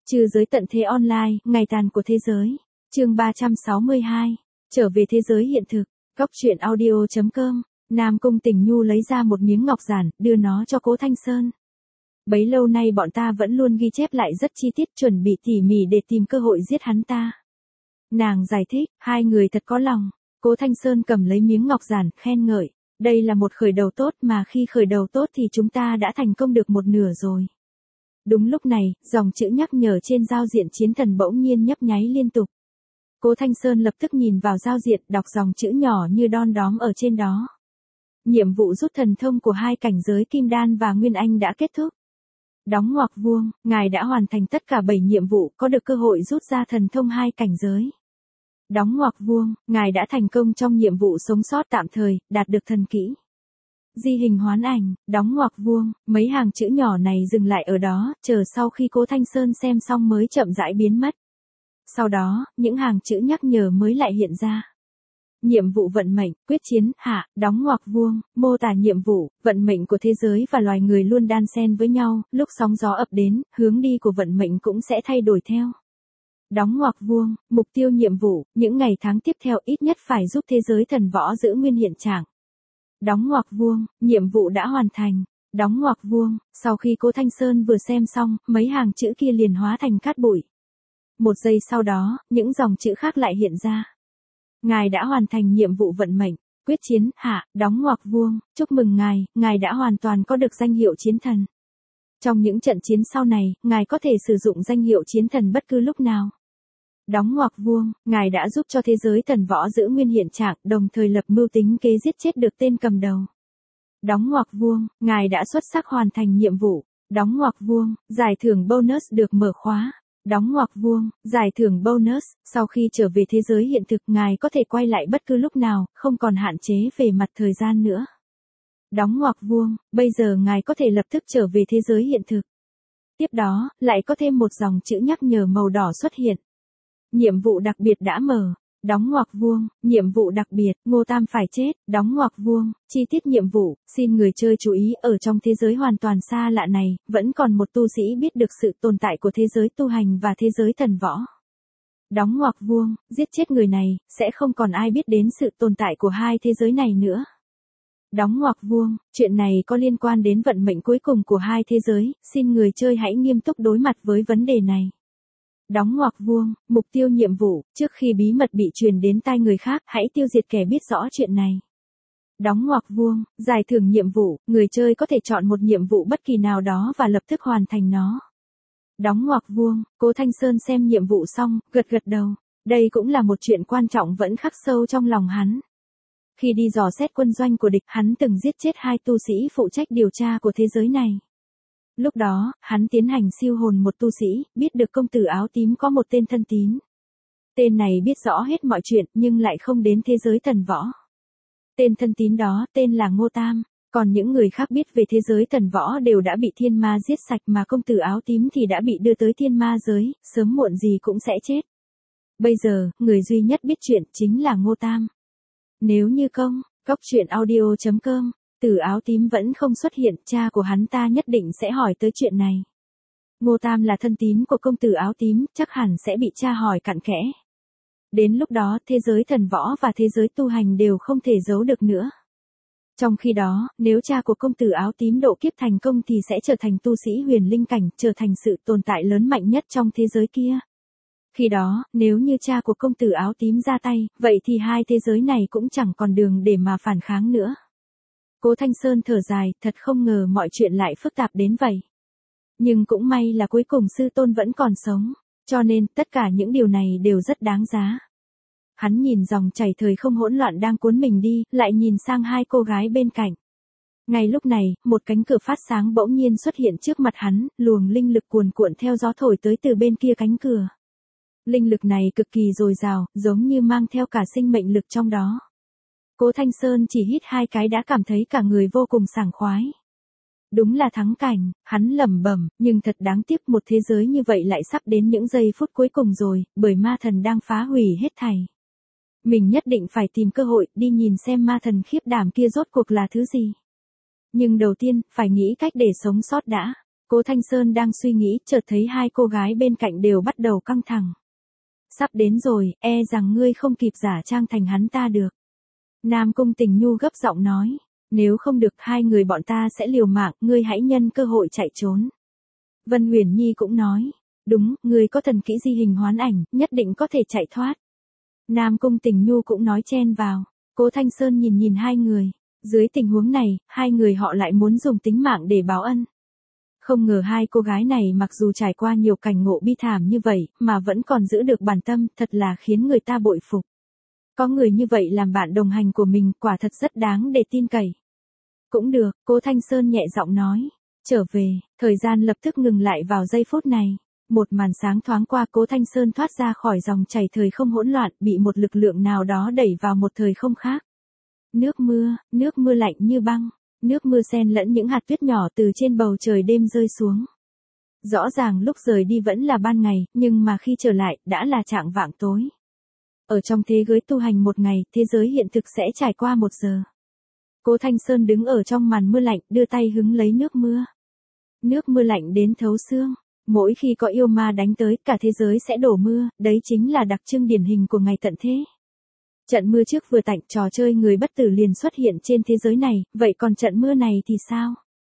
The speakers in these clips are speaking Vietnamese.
Trừ giới tận thế online, ngày tàn của thế giới. Chương 362. Trở về thế giới hiện thực. Góc truyện audio.com. Nam Cung Tình Nhu lấy ra một miếng ngọc giản, đưa nó cho Cố Thanh Sơn. Bấy lâu nay bọn ta vẫn luôn ghi chép lại rất chi tiết, chuẩn bị tỉ mỉ để tìm cơ hội giết hắn ta. Nàng giải thích, hai người thật có lòng. Cố Thanh Sơn cầm lấy miếng ngọc giản, khen ngợi. Đây là một khởi đầu tốt, mà khi khởi đầu tốt thì chúng ta đã thành công được một nửa rồi. Đúng lúc này, dòng chữ nhắc nhở trên giao diện chiến thần bỗng nhiên nhấp nháy liên tục. Cố Thanh Sơn lập tức nhìn vào giao diện, đọc dòng chữ nhỏ như đom đóm ở trên đó. Nhiệm vụ rút thần thông của hai cảnh giới Kim Đan và Nguyên Anh đã kết thúc. Đóng ngoặc vuông, ngài đã hoàn thành tất cả 7 nhiệm vụ, có được cơ hội rút ra thần thông hai cảnh giới. Đóng ngoặc vuông, ngài đã thành công trong nhiệm vụ sống sót tạm thời, đạt được thần kỹ. Di hình hoán ảnh, đóng ngoặc vuông, mấy hàng chữ nhỏ này dừng lại ở đó, chờ sau khi Cố Thanh Sơn xem xong mới chậm rãi biến mất. Sau đó, những hàng chữ nhắc nhở mới lại hiện ra. Nhiệm vụ vận mệnh, quyết chiến, hạ, đóng ngoặc vuông, mô tả nhiệm vụ, vận mệnh của thế giới và loài người luôn đan xen với nhau, lúc sóng gió ập đến, hướng đi của vận mệnh cũng sẽ thay đổi theo. Đóng ngoặc vuông, mục tiêu nhiệm vụ, những ngày tháng tiếp theo ít nhất phải giúp thế giới thần võ giữ nguyên hiện trạng. Đóng ngoặc vuông, nhiệm vụ đã hoàn thành. Đóng ngoặc vuông, sau khi Cố Thanh Sơn vừa xem xong, mấy hàng chữ kia liền hóa thành cát bụi. Một giây sau đó, những dòng chữ khác lại hiện ra. Ngài đã hoàn thành nhiệm vụ vận mệnh, quyết chiến, hạ, đóng ngoặc vuông, chúc mừng ngài đã hoàn toàn có được danh hiệu chiến thần. Trong những trận chiến sau này, ngài có thể sử dụng danh hiệu chiến thần bất cứ lúc nào. Đóng ngoặc vuông, ngài đã giúp cho thế giới thần võ giữ nguyên hiện trạng, đồng thời lập mưu tính kế giết chết được tên cầm đầu. Đóng ngoặc vuông, ngài đã xuất sắc hoàn thành nhiệm vụ. Đóng ngoặc vuông, giải thưởng bonus được mở khóa. Đóng ngoặc vuông, giải thưởng bonus, sau khi trở về thế giới hiện thực ngài có thể quay lại bất cứ lúc nào, không còn hạn chế về mặt thời gian nữa. Đóng ngoặc vuông, bây giờ ngài có thể lập tức trở về thế giới hiện thực. Tiếp đó, lại có thêm một dòng chữ nhắc nhở màu đỏ xuất hiện. Nhiệm vụ đặc biệt đã mở. Đóng ngoặc vuông, nhiệm vụ đặc biệt, Ngô Tam phải chết. Đóng ngoặc vuông, chi tiết nhiệm vụ, xin người chơi chú ý, ở trong thế giới hoàn toàn xa lạ này, vẫn còn một tu sĩ biết được sự tồn tại của thế giới tu hành và thế giới thần võ. Đóng ngoặc vuông, giết chết người này, sẽ không còn ai biết đến sự tồn tại của hai thế giới này nữa. Đóng ngoặc vuông, chuyện này có liên quan đến vận mệnh cuối cùng của hai thế giới, xin người chơi hãy nghiêm túc đối mặt với vấn đề này. Đóng ngoặc vuông, mục tiêu nhiệm vụ, trước khi bí mật bị truyền đến tai người khác, hãy tiêu diệt kẻ biết rõ chuyện này. Đóng ngoặc vuông, giải thưởng nhiệm vụ, người chơi có thể chọn một nhiệm vụ bất kỳ nào đó và lập tức hoàn thành nó. Đóng ngoặc vuông, Cố Thanh Sơn xem nhiệm vụ xong, gật gật đầu. Đây cũng là một chuyện quan trọng vẫn khắc sâu trong lòng hắn. Khi đi dò xét quân doanh của địch, hắn từng giết chết 2 tu sĩ phụ trách điều tra của thế giới này. Lúc đó, hắn tiến hành siêu hồn một tu sĩ, biết được công tử áo tím có một tên thân tín. Tên này biết rõ hết mọi chuyện nhưng lại không đến thế giới thần võ. Tên thân tín đó tên là Ngô Tam, còn những người khác biết về thế giới thần võ đều đã bị thiên ma giết sạch, mà công tử áo tím thì đã bị đưa tới thiên ma giới, sớm muộn gì cũng sẽ chết. Bây giờ, người duy nhất biết chuyện chính là Ngô Tam. Nếu như góc truyện audio.com, Tử áo tím vẫn không xuất hiện, cha của hắn ta nhất định sẽ hỏi tới chuyện này. Ngô Tam là thân tín của công tử áo tím, chắc hẳn sẽ bị cha hỏi cặn kẽ. Đến lúc đó, thế giới thần võ và thế giới tu hành đều không thể giấu được nữa. Trong khi đó, nếu cha của công tử áo tím độ kiếp thành công thì sẽ trở thành tu sĩ huyền linh cảnh, trở thành sự tồn tại lớn mạnh nhất trong thế giới kia. Khi đó, nếu như cha của công tử áo tím ra tay, vậy thì hai thế giới này cũng chẳng còn đường để mà phản kháng nữa. Cố Thanh Sơn thở dài, thật không ngờ mọi chuyện lại phức tạp đến vậy. Nhưng cũng may là cuối cùng sư tôn vẫn còn sống, cho nên tất cả những điều này đều rất đáng giá. Hắn nhìn dòng chảy thời không hỗn loạn đang cuốn mình đi, lại nhìn sang 2 cô gái bên cạnh. Ngay lúc này, một cánh cửa phát sáng bỗng nhiên xuất hiện trước mặt hắn, luồng linh lực cuồn cuộn theo gió thổi tới từ bên kia cánh cửa. Linh lực này cực kỳ dồi dào, giống như mang theo cả sinh mệnh lực trong đó. Cố Thanh Sơn chỉ hít 2 cái đã cảm thấy cả người vô cùng sảng khoái. Đúng là thắng cảnh, hắn lẩm bẩm, nhưng thật đáng tiếc một thế giới như vậy lại sắp đến những giây phút cuối cùng rồi, bởi ma thần đang phá hủy hết thảy. Mình nhất định phải tìm cơ hội đi nhìn xem ma thần khiếp đảm kia rốt cuộc là thứ gì. Nhưng đầu tiên, phải nghĩ cách để sống sót đã. Cố Thanh Sơn đang suy nghĩ, chợt thấy hai cô gái bên cạnh đều bắt đầu căng thẳng. Sắp đến rồi, e rằng ngươi không kịp giả trang thành hắn ta được. Nam Cung Tình Nhu gấp giọng nói, nếu không được hai người bọn ta sẽ liều mạng, ngươi hãy nhân cơ hội chạy trốn. Vân Huyền Nhi cũng nói, đúng, ngươi có thần kỹ di hình hoán ảnh, nhất định có thể chạy thoát. Nam Cung Tình Nhu cũng nói chen vào. Cố Thanh Sơn nhìn nhìn hai người, dưới tình huống này, hai người họ lại muốn dùng tính mạng để báo ân. Không ngờ hai cô gái này mặc dù trải qua nhiều cảnh ngộ bi thảm như vậy, mà vẫn còn giữ được bản tâm, thật là khiến người ta bội phục. Có người như vậy làm bạn đồng hành của mình, quả thật rất đáng để tin cậy. Cũng được, Cố Thanh Sơn nhẹ giọng nói. Trở về, thời gian lập tức ngừng lại vào giây phút này. Một màn sáng thoáng qua, Cố Thanh Sơn thoát ra khỏi dòng chảy thời không hỗn loạn, bị một lực lượng nào đó đẩy vào một thời không khác. Nước mưa lạnh như băng, nước mưa xen lẫn những hạt tuyết nhỏ từ trên bầu trời đêm rơi xuống. Rõ ràng lúc rời đi vẫn là ban ngày, nhưng mà khi trở lại, đã là chạng vạng tối. Ở trong thế giới tu hành một ngày, thế giới hiện thực sẽ trải qua 1 giờ. Cố Thanh Sơn đứng ở trong màn mưa lạnh, đưa tay hứng lấy nước mưa. Nước mưa lạnh đến thấu xương. Mỗi khi có yêu ma đánh tới, cả thế giới sẽ đổ mưa, đấy chính là đặc trưng điển hình của ngày tận thế. Trận mưa trước vừa tạnh, trò chơi người bất tử liền xuất hiện trên thế giới này, vậy còn trận mưa này thì sao?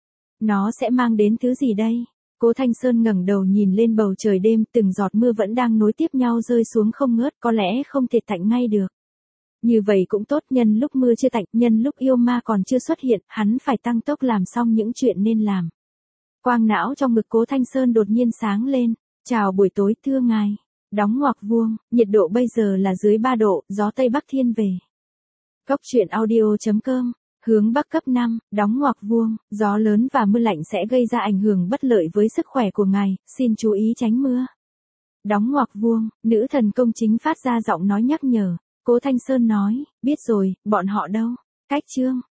Nó sẽ mang đến thứ gì đây? Cố Thanh Sơn ngẩng đầu nhìn lên bầu trời đêm, từng giọt mưa vẫn đang nối tiếp nhau rơi xuống không ngớt, có lẽ không thể tạnh ngay được. Như vậy cũng tốt, nhân lúc mưa chưa tạnh, nhân lúc yêu ma còn chưa xuất hiện, hắn phải tăng tốc làm xong những chuyện nên làm. Quang não trong ngực Cố Thanh Sơn đột nhiên sáng lên. Chào buổi tối thưa ngài. Đóng ngoặc vuông, nhiệt độ bây giờ là dưới 3 độ, gió Tây Bắc thiên về. Góc truyện audio.com, hướng Bắc cấp 5, đóng ngoặc vuông, gió lớn và mưa lạnh sẽ gây ra ảnh hưởng bất lợi với sức khỏe của ngài, xin chú ý tránh mưa. Đóng ngoặc vuông, nữ thần công chính phát ra giọng nói nhắc nhở. Cố Thanh Sơn nói, biết rồi, bọn họ đâu? Cách chương.